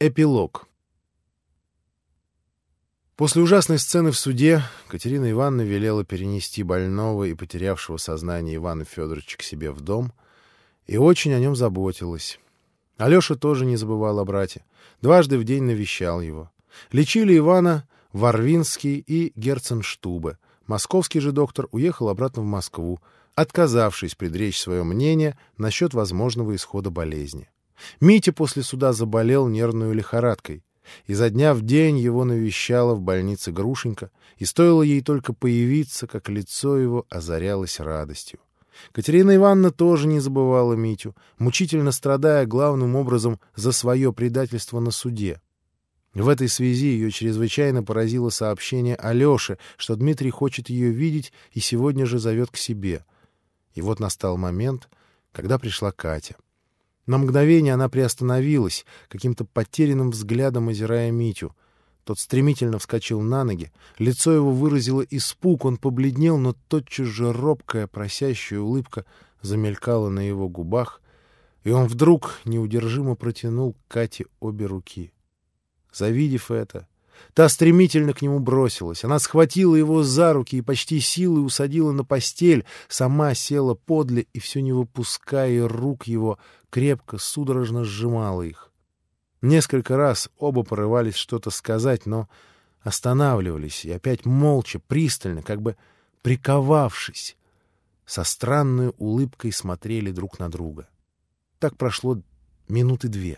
Эпилог. После ужасной сцены в суде Катерина Ивановна велела перенести больного и потерявшего сознание Ивана Федоровича к себе в дом и очень о нем заботилась. Алеша тоже не забывал о брате, дважды в день навещал его. Лечили Ивана Варвинский и Герценштубе. Московский же доктор уехал обратно в Москву, отказавшись предречь свое мнение насчет возможного исхода болезни. Митя после суда заболел нервной лихорадкой. Изо дня в день его навещала в больнице Грушенька, и стоило ей только появиться, как лицо его озарялось радостью. Катерина Ивановна тоже не забывала Митю, мучительно страдая главным образом за свое предательство на суде. В этой связи ее чрезвычайно поразило сообщение Алёше, что Дмитрий хочет ее видеть и сегодня же зовет к себе. И вот настал момент, когда пришла Катя. На мгновение она приостановилась, каким-то потерянным взглядом озирая Митю. Тот стремительно вскочил на ноги, лицо его выразило испуг, он побледнел, но тотчас же робкая, просящая улыбка замелькала на его губах, и он вдруг неудержимо протянул к Кате обе руки. Завидев это, та стремительно к нему бросилась. Она схватила его за руки и почти силой усадила на постель, сама села подле и, все не выпуская рук его, крепко, судорожно сжимала их. Несколько раз оба порывались что-то сказать, но останавливались и опять молча, пристально, как бы приковавшись, со странной улыбкой смотрели друг на друга. Так прошло минуты две.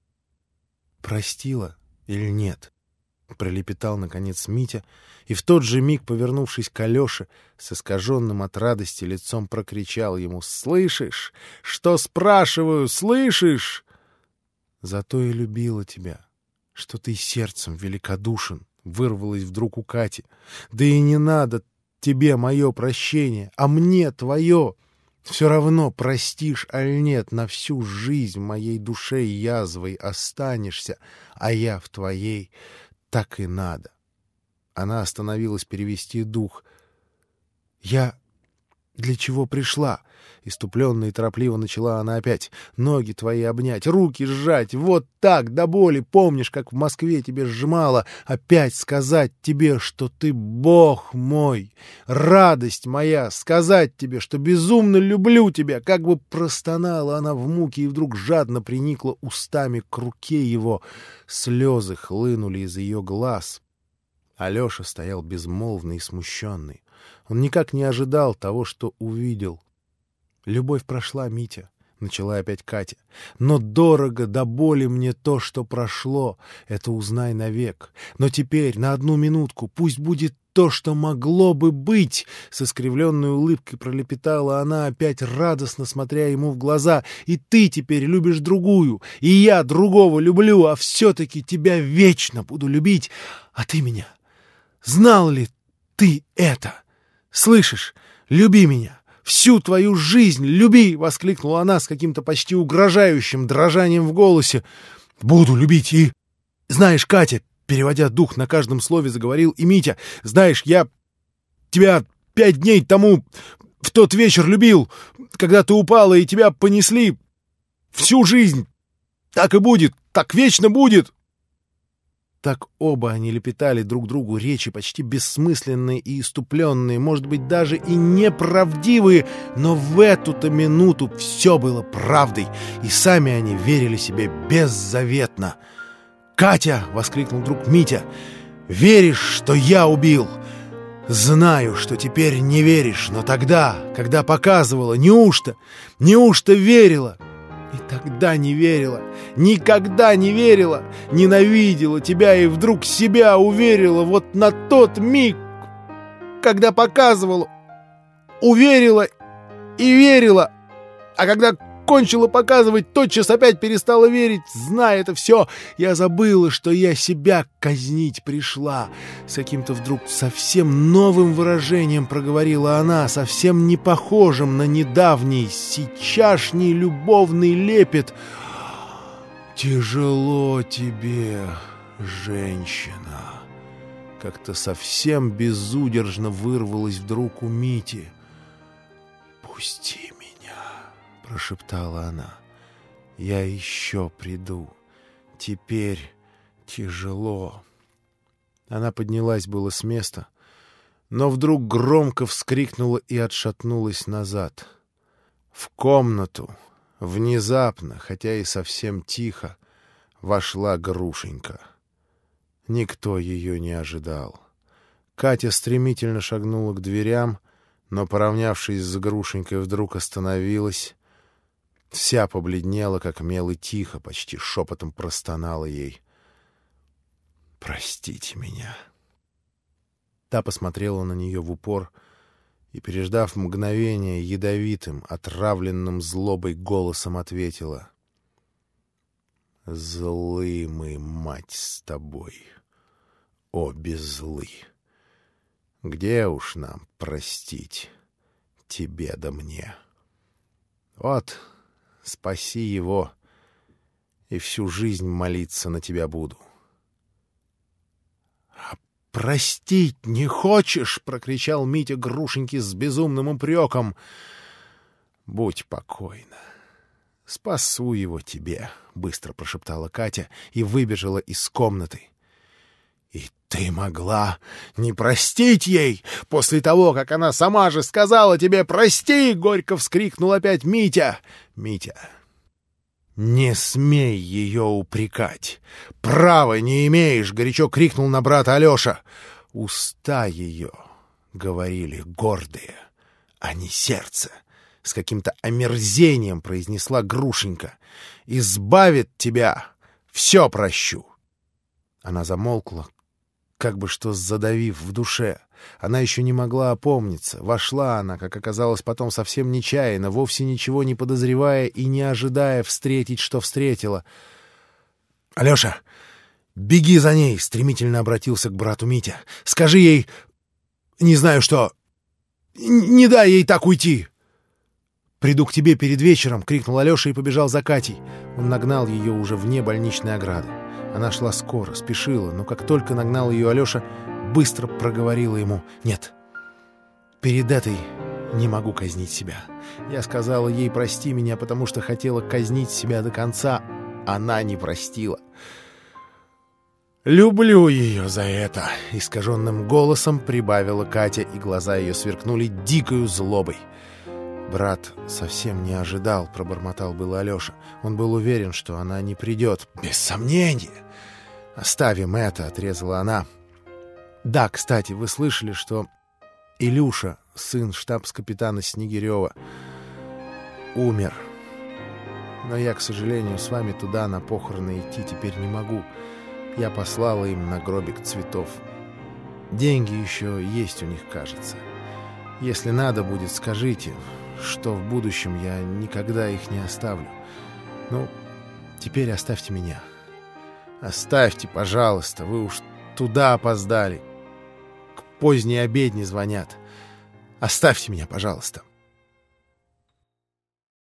«Простила или нет?» — пролепетал, наконец, Митя, и в тот же миг, повернувшись к Алёше, с искаженным от радости лицом прокричал ему: «Слышишь? Что спрашиваю? Слышишь?» «Зато и любила тебя, что ты сердцем великодушен», — вырвалось вдруг у Кати. «Да и не надо тебе мое прощение, а мне твое. Все равно, простишь аль нет, на всю жизнь в моей душе язвой останешься, а я в твоей. Так и надо». Она остановилась перевести дух. «Я для чего пришла?» Иступленно и торопливо начала она опять. «Ноги твои обнять, руки сжать, вот так, до боли, помнишь, как в Москве тебе сжимала, опять сказать тебе, что ты Бог мой, радость моя, сказать тебе, что безумно люблю тебя». Как бы простонала она в муке и вдруг жадно приникла устами к руке его. Слезы хлынули из ее глаз. Алеша стоял безмолвный и смущенный. Он никак не ожидал того, что увидел. «Любовь прошла, Митя», — начала опять Катя. «Но дорого до боли мне то, что прошло. Это узнай навек. Но теперь, на одну минутку, пусть будет то, что могло бы быть!» С искривленной улыбкой пролепетала она, опять радостно смотря ему в глаза. «И ты теперь любишь другую, и я другого люблю, а все-таки тебя вечно буду любить. А ты меня... Знал ли ты это? Слышишь? Люби меня! Всю твою жизнь люби!» — воскликнула она с каким-то почти угрожающим дрожанием в голосе. «Буду любить и... Знаешь, Катя...» — переводя дух, на каждом слове заговорил и Митя. «Знаешь, я тебя 5 дней тому в тот вечер любил, когда ты упала и тебя понесли всю жизнь. Так и будет, так вечно будет!» Так оба они лепетали друг другу речи, почти бессмысленные и иступленные, может быть, даже и неправдивые, но в эту-то минуту все было правдой, и сами они верили себе беззаветно. «Катя!» — воскликнул вдруг Митя. «Веришь, что я убил? Знаю, что теперь не веришь, но тогда, когда показывала, неужто верила?» «И тогда не верила, никогда не верила, ненавидела тебя и вдруг себя уверила вот на тот миг, когда показывала, уверила и верила, а когда кончила показывать, тотчас опять перестала верить. Зная это все, я забыла, что я себя казнить пришла». С каким-то вдруг совсем новым выражением проговорила она, совсем не похожим на недавний, сейчасшний любовный лепет. «Тяжело тебе, женщина!» Как-то совсем безудержно вырвалось вдруг у Мити. «Пусти меня!» — прошептала она. «Я еще приду. теперь тяжело». Она поднялась было с места, но вдруг громко вскрикнула и отшатнулась назад. В комнату внезапно, хотя и совсем тихо, вошла Грушенька. Никто ее не ожидал. Катя стремительно шагнула к дверям, но, поравнявшись с Грушенькой, вдруг остановилась. Вся побледнела, как мел, и тихо, почти шепотом простонала ей: «Простите меня». Та посмотрела на нее в упор и, переждав мгновение, ядовитым, отравленным злобой голосом ответила: «Злы мы, мать, с тобой, обе злы. Где уж нам простить тебе да мне? Вот, спаси его, и всю жизнь молиться на тебя буду». «Простить не хочешь?» — прокричал Митя Грушеньке с безумным упреком. «Будь покойна. Спасу его тебе», — быстро прошептала Катя и выбежала из комнаты. «И ты могла не простить ей после того, как она сама же сказала тебе «прости!»» — горько вскрикнул опять Митя. «Митя, не смей ее упрекать! Права не имеешь!» — горячо крикнул на брата Алеша. «Уста ее, — говорили, — гордые, а не сердце!» — с каким-то омерзением произнесла Грушенька. «Избавит тебя! Все прощу!» Она замолкла, как бы что задавив в душе. Она еще не могла опомниться. Вошла она, как оказалось потом, совсем нечаянно, вовсе ничего не подозревая и не ожидая встретить, что встретила. «Алеша, беги за ней!» — стремительно обратился к брату Митя. «Скажи ей... не знаю что... не дай ей так уйти!» «Приду к тебе перед вечером!» — крикнул Алеша и побежал за Катей. Он нагнал ее уже вне больничной ограды. Она шла скоро, спешила, но как только нагнал ее Алеша, быстро проговорила ему: «Нет, перед этой не могу казнить себя. Я сказала ей прости меня, потому что хотела казнить себя до конца. Она не простила. Люблю ее за это», — искаженным голосом прибавила Катя, и глаза ее сверкнули дикою злобой. «Брат совсем не ожидал», — пробормотал было Алеша. Он был уверен, что она не придет. «Без сомнения! Оставим это», — отрезала она. «Да, кстати, вы слышали, что Илюша, сын штабс-капитана Снегирева, умер. Но я, к сожалению, с вами туда на похороны идти теперь не могу. Я послала им на гробик цветов. Деньги еще есть у них, кажется. Если надо будет, скажите, что в будущем я никогда их не оставлю. Ну, теперь оставьте меня. Оставьте, пожалуйста, вы уж туда опоздали. К поздней обедне звонят. Оставьте меня, пожалуйста».